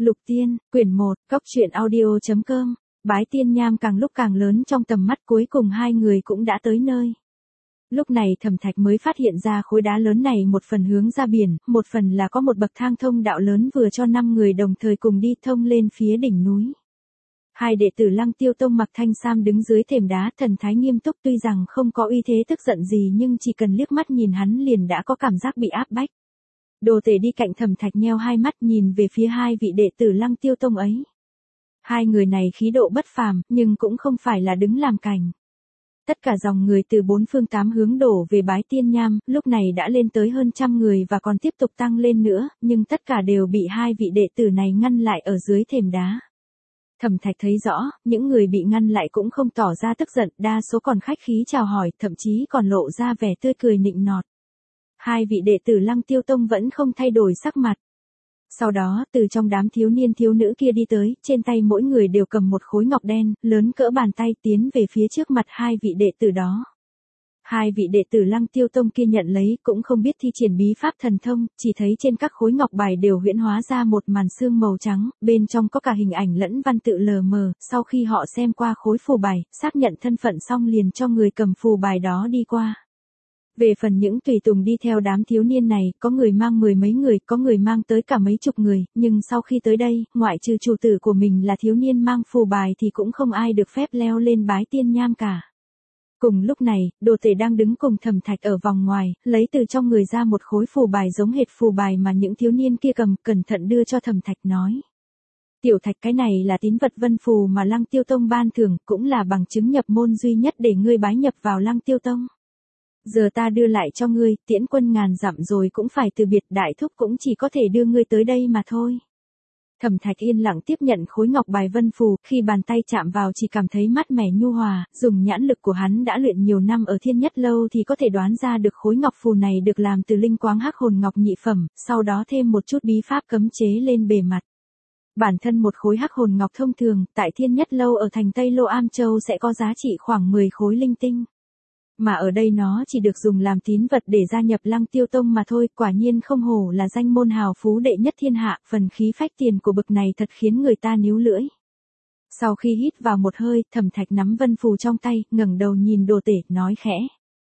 Lục Tiên, quyển 1, Cóc truyện audio.com. Bái Tiên Nham càng lúc càng lớn trong tầm mắt, cuối cùng hai người cũng đã tới nơi. Lúc này Thẩm Thạch mới phát hiện ra khối đá lớn này một phần hướng ra biển, một phần là có một bậc thang thông đạo lớn vừa cho 5 người đồng thời cùng đi thông lên phía đỉnh núi. Hai đệ tử Lăng Tiêu Tông mặc thanh sam đứng dưới thềm đá, thần thái nghiêm túc, tuy rằng không có uy thế tức giận gì nhưng chỉ cần liếc mắt nhìn hắn liền đã có cảm giác bị áp bách. Đồ Tể đi cạnh Thẩm Thạch nheo hai mắt nhìn về phía hai vị đệ tử Lăng Tiêu Tông ấy. Hai người này khí độ bất phàm, nhưng cũng không phải là đứng làm cành. Tất cả dòng người từ bốn phương tám hướng đổ về Bái Tiên Nham, lúc này đã lên tới hơn 100 người và còn tiếp tục tăng lên nữa, nhưng tất cả đều bị hai vị đệ tử này ngăn lại ở dưới thềm đá. Thẩm Thạch thấy rõ, những người bị ngăn lại cũng không tỏ ra tức giận, đa số còn khách khí chào hỏi, thậm chí còn lộ ra vẻ tươi cười nịnh nọt. Hai vị đệ tử Lăng Tiêu Tông vẫn không thay đổi sắc mặt. Sau đó, từ trong đám thiếu niên thiếu nữ kia đi tới, trên tay mỗi người đều cầm một khối ngọc đen, lớn cỡ bàn tay, tiến về phía trước mặt hai vị đệ tử đó. Hai vị đệ tử Lăng Tiêu Tông kia nhận lấy, cũng không biết thi triển bí pháp thần thông, chỉ thấy trên các khối ngọc bài đều huyễn hóa ra một màn sương màu trắng, bên trong có cả hình ảnh lẫn văn tự lờ mờ, sau khi họ xem qua khối phù bài, xác nhận thân phận xong liền cho người cầm phù bài đó đi qua. Về phần những tùy tùng đi theo đám thiếu niên này, có người mang 10 mấy người, có người mang tới cả mấy chục người, nhưng sau khi tới đây, ngoại trừ chủ tử của mình là thiếu niên mang phù bài thì cũng không ai được phép leo lên Bái Tiên Nham cả. Cùng lúc này, Đồ Tể đang đứng cùng Thẩm Thạch ở vòng ngoài, lấy từ trong người ra một khối phù bài giống hệt phù bài mà những thiếu niên kia cầm, cẩn thận đưa cho Thẩm Thạch nói. Tiểu Thạch, cái này là tín vật vân phù mà Lăng Tiêu Tông ban thưởng, cũng là bằng chứng nhập môn duy nhất để ngươi bái nhập vào Lăng Tiêu Tông. Giờ ta đưa lại cho ngươi, tiễn quân ngàn dặm rồi cũng phải từ biệt, đại thúc cũng chỉ có thể đưa ngươi tới đây mà thôi. Thẩm Thạch yên lặng tiếp nhận khối ngọc bài vân phù, khi bàn tay chạm vào chỉ cảm thấy mát mẻ nhu hòa, dùng nhãn lực của hắn đã luyện nhiều năm ở Thiên Nhất Lâu thì có thể đoán ra được khối ngọc phù này được làm từ linh quáng hắc hồn ngọc nhị phẩm, sau đó thêm một chút bí pháp cấm chế lên bề mặt. Bản thân một khối hắc hồn ngọc thông thường, tại Thiên Nhất Lâu ở thành Tây Lô Am Châu sẽ có giá trị khoảng 10 khối linh tinh. Mà ở đây nó chỉ được dùng làm tín vật để gia nhập Lăng Tiêu Tông mà thôi, quả nhiên không hổ là danh môn hào phú đệ nhất thiên hạ, phần khí phách tiền của bực này thật khiến người ta níu lưỡi. Sau khi hít vào một hơi, Thẩm Thạch nắm vân phù trong tay, ngẩng đầu nhìn Đồ Tể, nói khẽ.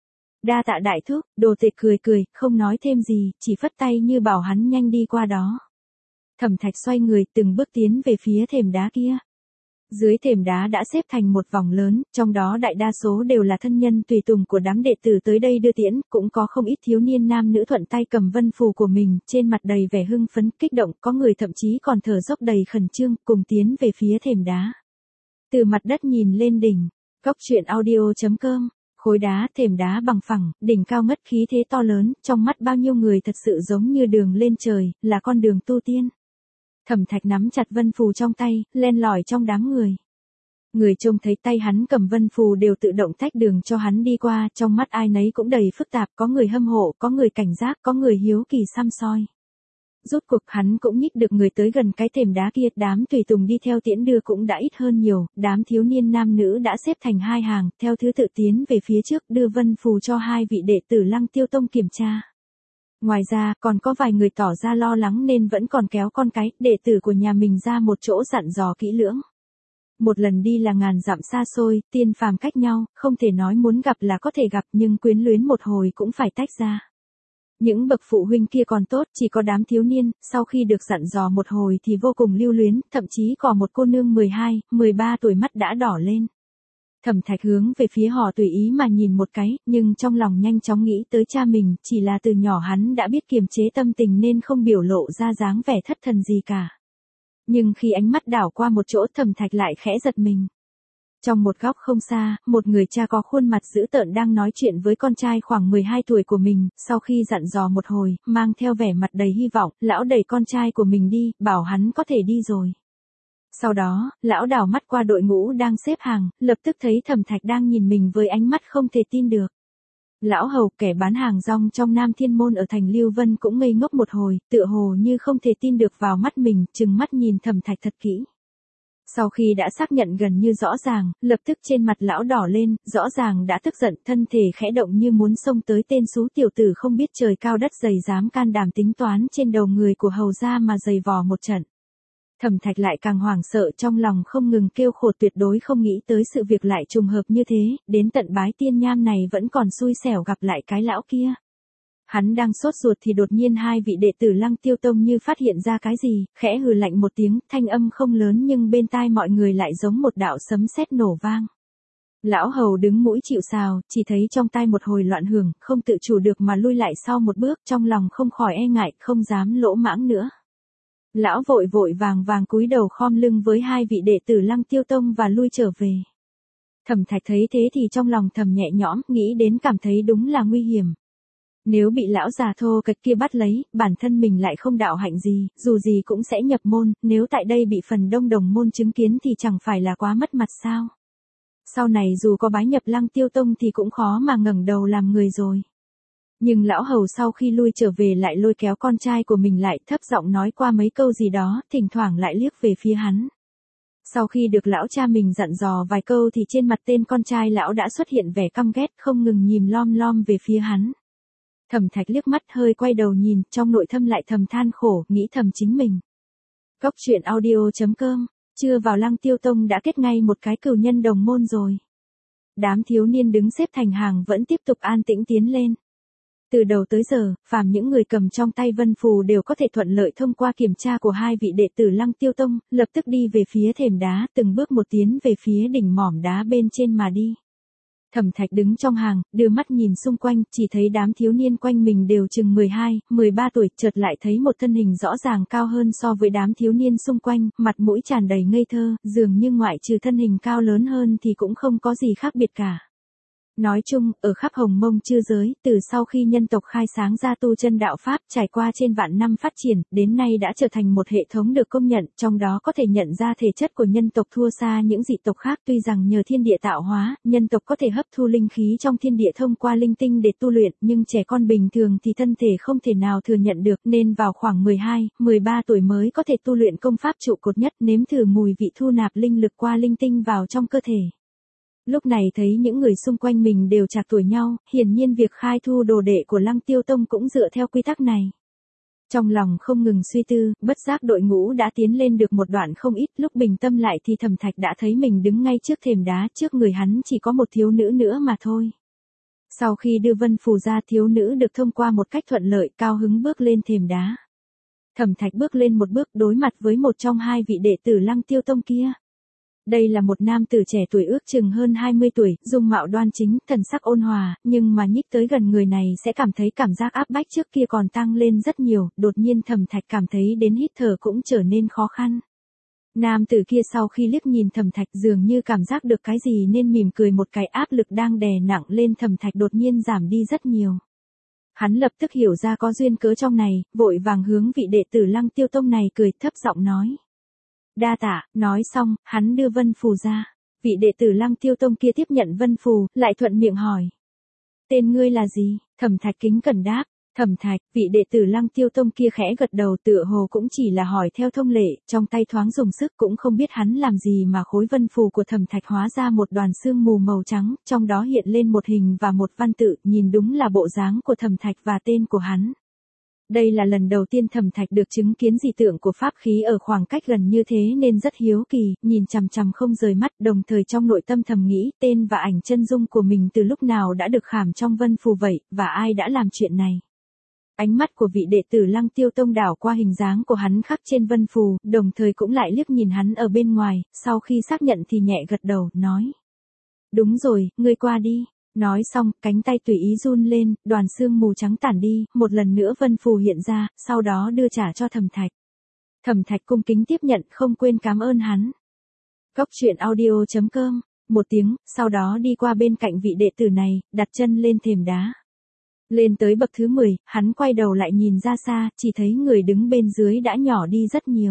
Đa tạ đại thúc. Đồ Tể cười cười, không nói thêm gì, chỉ phất tay như bảo hắn nhanh đi qua đó. Thẩm Thạch xoay người từng bước tiến về phía thềm đá kia. Dưới thềm đá đã xếp thành một vòng lớn, trong đó đại đa số đều là thân nhân tùy tùng của đám đệ tử tới đây đưa tiễn, cũng có không ít thiếu niên nam nữ thuận tay cầm vân phù của mình, trên mặt đầy vẻ hưng phấn, kích động, có người thậm chí còn thở dốc đầy khẩn trương, cùng tiến về phía thềm đá. Từ mặt đất nhìn lên đỉnh, Cóc truyện audio.com. Khối đá, thềm đá bằng phẳng, đỉnh cao ngất, khí thế to lớn, trong mắt bao nhiêu người thật sự giống như đường lên trời, là con đường tu tiên. Thẩm Thạch nắm chặt vân phù trong tay, len lỏi trong đám người. Người trông thấy tay hắn cầm vân phù đều tự động tách đường cho hắn đi qua, trong mắt ai nấy cũng đầy phức tạp, có người hâm mộ, có người cảnh giác, có người hiếu kỳ săm soi. Rốt cuộc hắn cũng nhích được người tới gần cái thềm đá kia, đám tùy tùng đi theo tiễn đưa cũng đã ít hơn nhiều, đám thiếu niên nam nữ đã xếp thành hai hàng, theo thứ tự tiến về phía trước đưa vân phù cho hai vị đệ tử Lăng Tiêu Tông kiểm tra. Ngoài ra, còn có vài người tỏ ra lo lắng nên vẫn còn kéo con cái, đệ tử của nhà mình ra một chỗ dặn dò kỹ lưỡng. Một lần đi là ngàn dặm xa xôi, tiên phàm cách nhau, không thể nói muốn gặp là có thể gặp, nhưng quyến luyến một hồi cũng phải tách ra. Những bậc phụ huynh kia còn tốt, chỉ có đám thiếu niên, sau khi được dặn dò một hồi thì vô cùng lưu luyến, thậm chí còn một cô nương 12, 13 tuổi mắt đã đỏ lên. Thẩm Thạch hướng về phía họ tùy ý mà nhìn một cái, nhưng trong lòng nhanh chóng nghĩ tới cha mình, chỉ là từ nhỏ hắn đã biết kiềm chế tâm tình nên không biểu lộ ra dáng vẻ thất thần gì cả. Nhưng khi ánh mắt đảo qua một chỗ, Thẩm Thạch lại khẽ giật mình. Trong một góc không xa, một người cha có khuôn mặt dữ tợn đang nói chuyện với con trai khoảng 12 tuổi của mình, sau khi dặn dò một hồi, mang theo vẻ mặt đầy hy vọng, lão đẩy con trai của mình đi, bảo hắn có thể đi rồi. Sau đó, lão đảo mắt qua đội ngũ đang xếp hàng, lập tức thấy Thẩm Thạch đang nhìn mình với ánh mắt không thể tin được. Lão hầu, kẻ bán hàng rong trong Nam Thiên Môn ở thành Lưu Vân cũng ngây ngốc một hồi, tựa hồ như không thể tin được vào mắt mình, trừng mắt nhìn Thẩm Thạch thật kỹ. Sau khi đã xác nhận gần như rõ ràng, lập tức trên mặt lão đỏ lên, rõ ràng đã tức giận, thân thể khẽ động như muốn xông tới tên xú tiểu tử không biết trời cao đất dày dám can đảm tính toán trên đầu người của hầu gia mà giày vò một trận. Thẩm Thạch lại càng hoảng sợ, trong lòng không ngừng kêu khổ, tuyệt đối không nghĩ tới sự việc lại trùng hợp như thế, đến tận Bái Tiên Nham này vẫn còn xui xẻo gặp lại cái lão kia. Hắn đang sốt ruột thì đột nhiên hai vị đệ tử Lăng Tiêu Tông như phát hiện ra cái gì, khẽ hừ lạnh một tiếng, thanh âm không lớn nhưng bên tai mọi người lại giống một đạo sấm sét nổ vang. Lão hầu đứng mũi chịu sào, chỉ thấy trong tai một hồi loạn hưởng, không tự chủ được mà lui lại sau một bước, trong lòng không khỏi e ngại, không dám lỗ mãng nữa. Lão vội vội vàng vàng cúi đầu khom lưng với hai vị đệ tử Lăng Tiêu Tông và lui trở về. Thẩm Thạch thấy thế thì trong lòng thầm nhẹ nhõm, nghĩ đến cảm thấy đúng là nguy hiểm. Nếu bị lão già thô kệch kia bắt lấy, bản thân mình lại không đạo hạnh gì, dù gì cũng sẽ nhập môn, nếu tại đây bị phần đông đồng môn chứng kiến thì chẳng phải là quá mất mặt sao. Sau này dù có bái nhập Lăng Tiêu Tông thì cũng khó mà ngẩng đầu làm người rồi. Nhưng lão hầu sau khi lui trở về lại lôi kéo con trai của mình lại, thấp giọng nói qua mấy câu gì đó, thỉnh thoảng lại liếc về phía hắn. Sau khi được lão cha mình dặn dò vài câu thì trên mặt tên con trai lão đã xuất hiện vẻ căm ghét, không ngừng nhìn lom lom về phía hắn. Thẩm Thạch liếc mắt hơi quay đầu nhìn, trong nội tâm lại thầm than khổ, nghĩ thầm chính mình. Cốc truyện audio.com, chưa vào Lăng Tiêu Tông đã kết ngay một cái cừu nhân đồng môn rồi. Đám thiếu niên đứng xếp thành hàng vẫn tiếp tục an tĩnh tiến lên. Từ đầu tới giờ, phàm những người cầm trong tay vân phù đều có thể thuận lợi thông qua kiểm tra của hai vị đệ tử Lăng Tiêu Tông, lập tức đi về phía thềm đá, từng bước một tiến về phía đỉnh mỏm đá bên trên mà đi. Thẩm Thạch đứng trong hàng, đưa mắt nhìn xung quanh, chỉ thấy đám thiếu niên quanh mình đều chừng 12, 13 tuổi, chợt lại thấy một thân hình rõ ràng cao hơn so với đám thiếu niên xung quanh, mặt mũi tràn đầy ngây thơ, dường như ngoại trừ thân hình cao lớn hơn thì cũng không có gì khác biệt cả. Nói chung, ở khắp Hồng Mông chư giới, từ sau khi nhân tộc khai sáng ra tu chân đạo Pháp trải qua trên vạn năm phát triển, đến nay đã trở thành một hệ thống được công nhận, trong đó có thể nhận ra thể chất của nhân tộc thua xa những dị tộc khác, tuy rằng nhờ thiên địa tạo hóa, nhân tộc có thể hấp thu linh khí trong thiên địa thông qua linh tinh để tu luyện, nhưng trẻ con bình thường thì thân thể không thể nào thừa nhận được, nên vào khoảng 12, 13 tuổi mới có thể tu luyện công pháp trụ cột nhất, nếm thử mùi vị thu nạp linh lực qua linh tinh vào trong cơ thể. Lúc này thấy những người xung quanh mình đều trạc tuổi nhau, hiển nhiên việc khai thu đồ đệ của Lăng Tiêu Tông cũng dựa theo quy tắc này. Trong lòng không ngừng suy tư, bất giác đội ngũ đã tiến lên được một đoạn không ít, lúc bình tâm lại thì Thẩm Thạch đã thấy mình đứng ngay trước thềm đá, trước người hắn chỉ có một thiếu nữ nữa mà thôi. Sau khi đưa vân phù ra, thiếu nữ được thông qua một cách thuận lợi, cao hứng bước lên thềm đá. Thẩm Thạch bước lên một bước đối mặt với một trong hai vị đệ tử Lăng Tiêu Tông kia. Đây là một nam tử trẻ tuổi ước chừng hơn 20 tuổi, dung mạo đoan chính, thần sắc ôn hòa, nhưng mà nhích tới gần người này sẽ cảm thấy cảm giác áp bách trước kia còn tăng lên rất nhiều, đột nhiên Thẩm Thạch cảm thấy đến hít thở cũng trở nên khó khăn. Nam tử kia sau khi liếc nhìn Thẩm Thạch dường như cảm giác được cái gì nên mỉm cười, một cái áp lực đang đè nặng lên Thẩm Thạch đột nhiên giảm đi rất nhiều. Hắn lập tức hiểu ra có duyên cớ trong này, vội vàng hướng vị đệ tử Lăng Tiêu Tông này cười thấp giọng nói. Đa tạ, nói xong, hắn đưa vân phù ra. Vị đệ tử Lăng Tiêu Tông kia tiếp nhận vân phù, lại thuận miệng hỏi. Tên ngươi là gì? Thẩm Thạch kính cẩn đáp. Thẩm Thạch, vị đệ tử Lăng Tiêu Tông kia khẽ gật đầu, tựa hồ cũng chỉ là hỏi theo thông lệ, trong tay thoáng dùng sức, cũng không biết hắn làm gì mà khối vân phù của Thẩm Thạch hóa ra một đoàn sương mù màu trắng, trong đó hiện lên một hình và một văn tự, nhìn đúng là bộ dáng của Thẩm Thạch và tên của hắn. Đây là lần đầu tiên Thẩm Thạch được chứng kiến dị tượng của pháp khí ở khoảng cách gần như thế nên rất hiếu kỳ, nhìn chằm chằm không rời mắt, đồng thời trong nội tâm thầm nghĩ, tên và ảnh chân dung của mình từ lúc nào đã được khảm trong vân phù vậy, và ai đã làm chuyện này. Ánh mắt của vị đệ tử Lăng Tiêu Tông đảo qua hình dáng của hắn khắc trên vân phù, đồng thời cũng lại liếc nhìn hắn ở bên ngoài, sau khi xác nhận thì nhẹ gật đầu, nói. Đúng rồi, ngươi qua đi. Nói xong, cánh tay tùy ý run lên, đoàn sương mù trắng tản đi, một lần nữa vân phù hiện ra, sau đó đưa trả cho Thẩm Thạch. Thẩm Thạch cung kính tiếp nhận, không quên cảm ơn hắn. Cốc truyện audio.com, một tiếng, sau đó đi qua bên cạnh vị đệ tử này, đặt chân lên thềm đá. Lên tới bậc thứ 10, hắn quay đầu lại nhìn ra xa, chỉ thấy người đứng bên dưới đã nhỏ đi rất nhiều.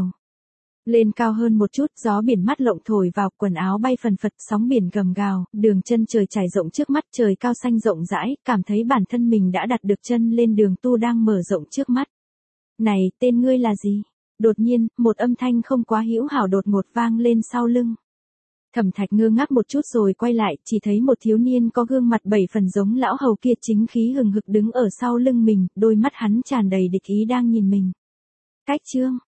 Lên cao hơn một chút, gió biển mát lộng thổi vào, quần áo bay phần phật, sóng biển gầm gào, đường chân trời trải rộng trước mắt, trời cao xanh rộng rãi, cảm thấy bản thân mình đã đặt được chân lên đường tu đang mở rộng trước mắt. Này, tên ngươi là gì? Đột nhiên, một âm thanh không quá hữu hảo đột ngột vang lên sau lưng. Thẩm Thạch ngơ ngác một chút rồi quay lại, chỉ thấy một thiếu niên có gương mặt 7 phần giống lão hầu kia chính khí hừng hực đứng ở sau lưng mình, đôi mắt hắn tràn đầy địch ý đang nhìn mình. Cách chương